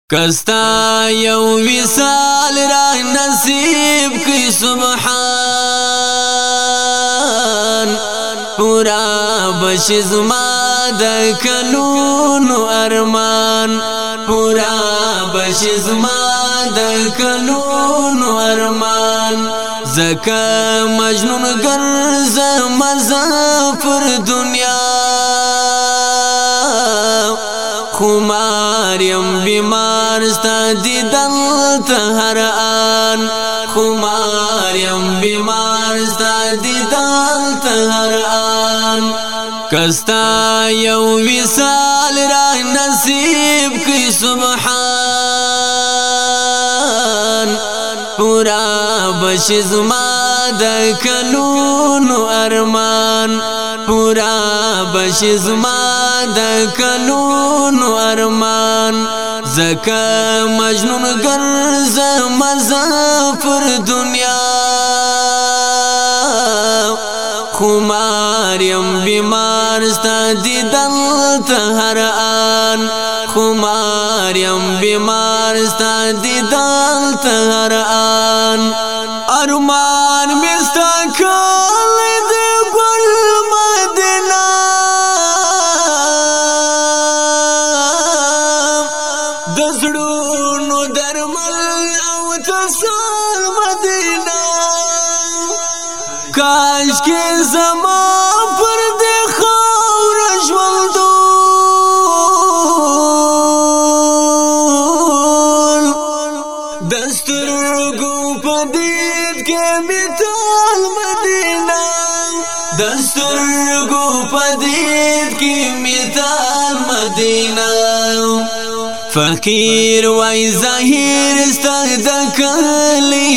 کستا یو وصال را نصیب کی سبحان پورا بش زما د کلونو ارمان پورا بش زما د کلونو ارمان زکا مجنون گرز مزافر دنیا خماریم بیمار ستا دیدن هر آن خماریم بیمار ستا دیدن هر آن کستا یو وصال را نصیب کی سبحان پورا بش زما د کلونو ارمان پورا بش زما د کلونو ارمان زکا مجنون گرز مزافر دنیا خماریم بیمار ستا دیدن هر آن خماریم بیمار ستا دیدن هر آن ارمان مستا کالی دی گل مدینہ دزڑونو درمل او تسال مدینہ کاش کے زمان پر دی خور ژوندون دسترگو پدید کے مثال مدینہ دسترگو پدید کی مثال مدینہ فقیر وای ظاهر ستا د کلی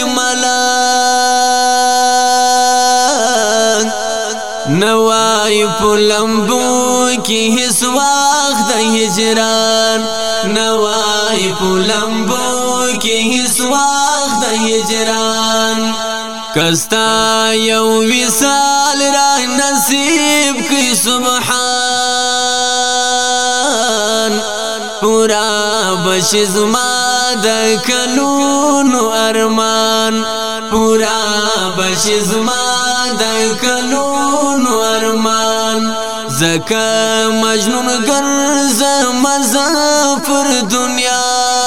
ملان نوای پلمبو کی هیڅ وخت د هجران نوای پلمبو کی هیڅ وخت د هجران کستا یو وصال را نصیب کی سبحان پورا بش زما د کلونو ارمان پورا بش زما د کلونو ارمان زکا مجنون گرز مزافر دنیا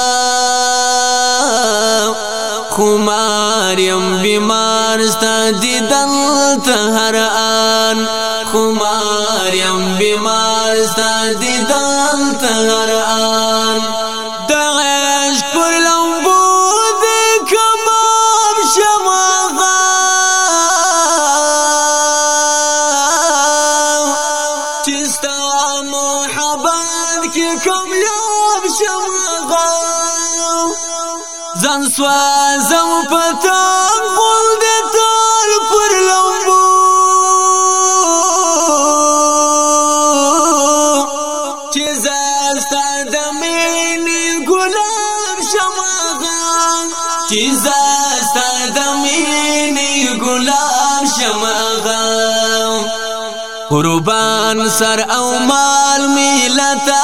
خماریم بیمار ستا دیدن هر آن خماریم بیمار ستا دیدن هر آن د عشق پر لمبو د کباب شماغا چستا محبت کی کامیاب شماغا زن سوازم پتام خل د تار پر لمبو چیزاستا دمینی گلاب شماغا قربان سر او مال میلتا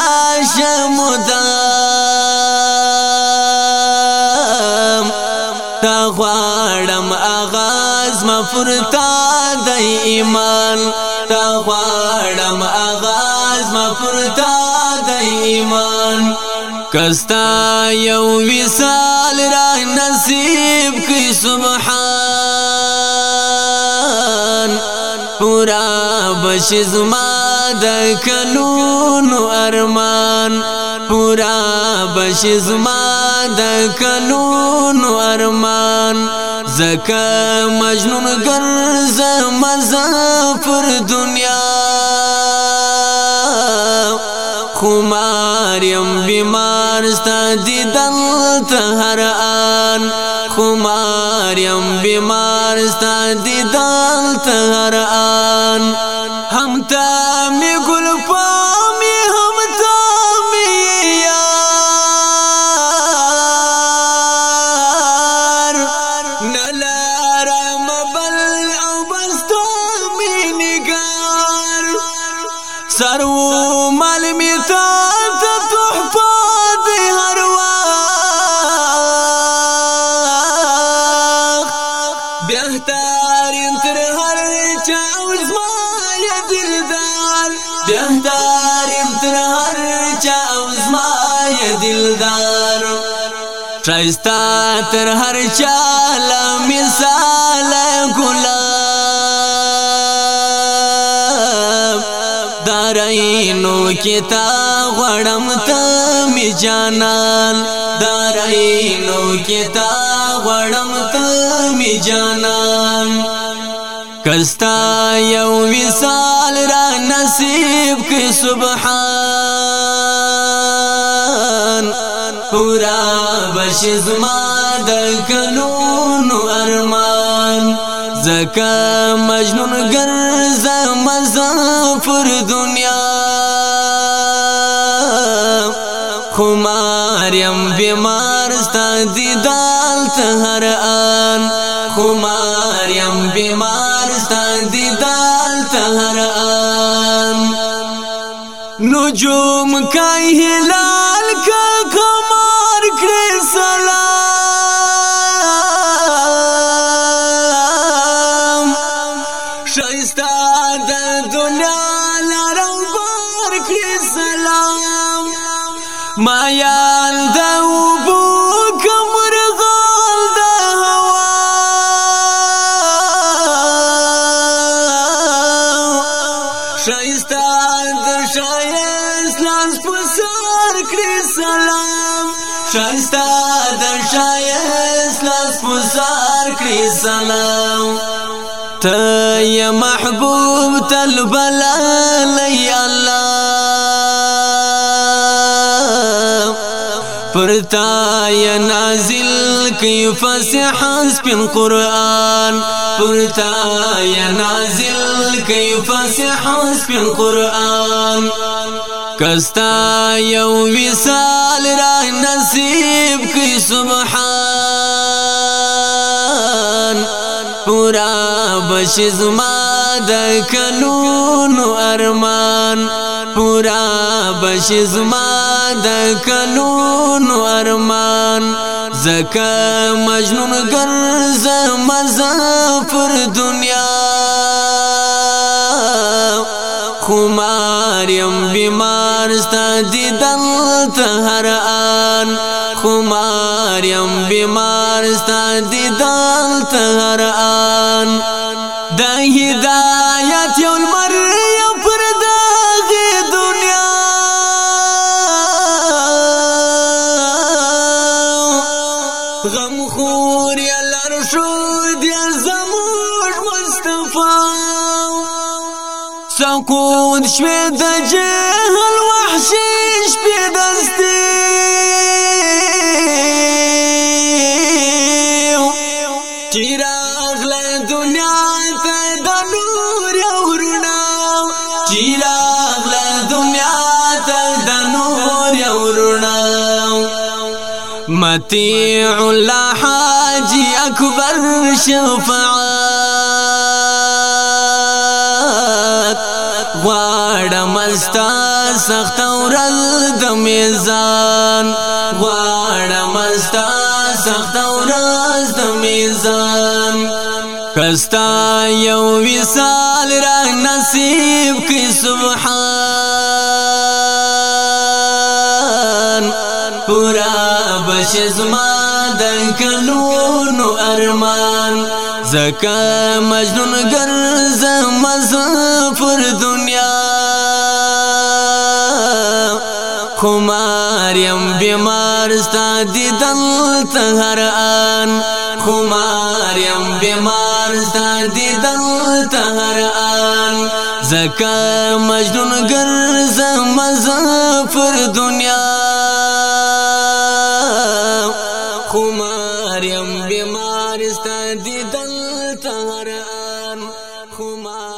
شمدام تا غوارم آغاز مفرتا د ایمان تا غوارم آغاز مفرتا د ایمان کستا یو وصال را نصیب کی سبحان پورا بش زما د کلونو ارمان پورا بش زما د کلونو ارمان زکا مجنون گرز مزافر دنیا خماریم بیمار ستا دیدن هر آن خماریم بیمار ستا دیدن هر آن هم تا می گل پامی هم تا می یار نلارم بل او بستا می نگار سرو مال می تا تحفه دی هر وار بهتریم تر هر چا زما یې دلدار شایسته تر هر چا له مثاله ګلاب دارینو کې تا غواړم ته می جانان دارینو کې تا غواړم ته می جانان کستا یو وصال را نصیب کی سبحان پورا بش زما د کلونو ارمان زکا مجنون ګرځم مسافر دنیا خماریم بیمار ستا دیدال ته هر آن خماریم بیمار ستا دیدال ته هر آن نجوم کا هلال کا قمر کړي سلام شایسته د دنیا لارو بار کړي سلام ما یال د وبو کمر غال د هوا شایسته د شایست لاس پسار کړي سلام شایسته د شایست لاس پسار کړي سلام ته یا محبوب تل بللی الله پرتا یا نازل کی فصیح سپین قرآن پرتا یا نازل کی فصیح سپین قرآن کستا یو وصال را نصیب کی سبحان پورا بش زما د کلونو ارمان پورا بش زما د کلونو ارمان زکا مجنون ګرځم مسافر دنیا خماریم بیمار ستا دیدل ته هر آن خماریم بیمار ستا دیدل ته هر آن د هدایت یو لمر یم پر دغه دنیا غم خور یا لرشود یا زموږ مصطفی سکون شوی د جهل وحشي شپې دستي چراغله دنیا ته د نور یو رڼا چراغله دنیا ته د نور یو رڼا مطیع الله حاجی اکبر شفاعت غواړم ستا سخت ورځ د میزان غواړم ستا سخت ورځ د میزان کستا یو وصال را نصیب کی سبحان پورا بش زما د کلونو ارمان زکا مجنون ګرځم مسافر دنیا خماریم بیمار ستا دیدل ته هر آن خماریم بیمار ستا دیدل ته هر آن زکا مجنون ګرځم مسافر دنیا خماریم بیمار ستا دیدل ته هر آن خمار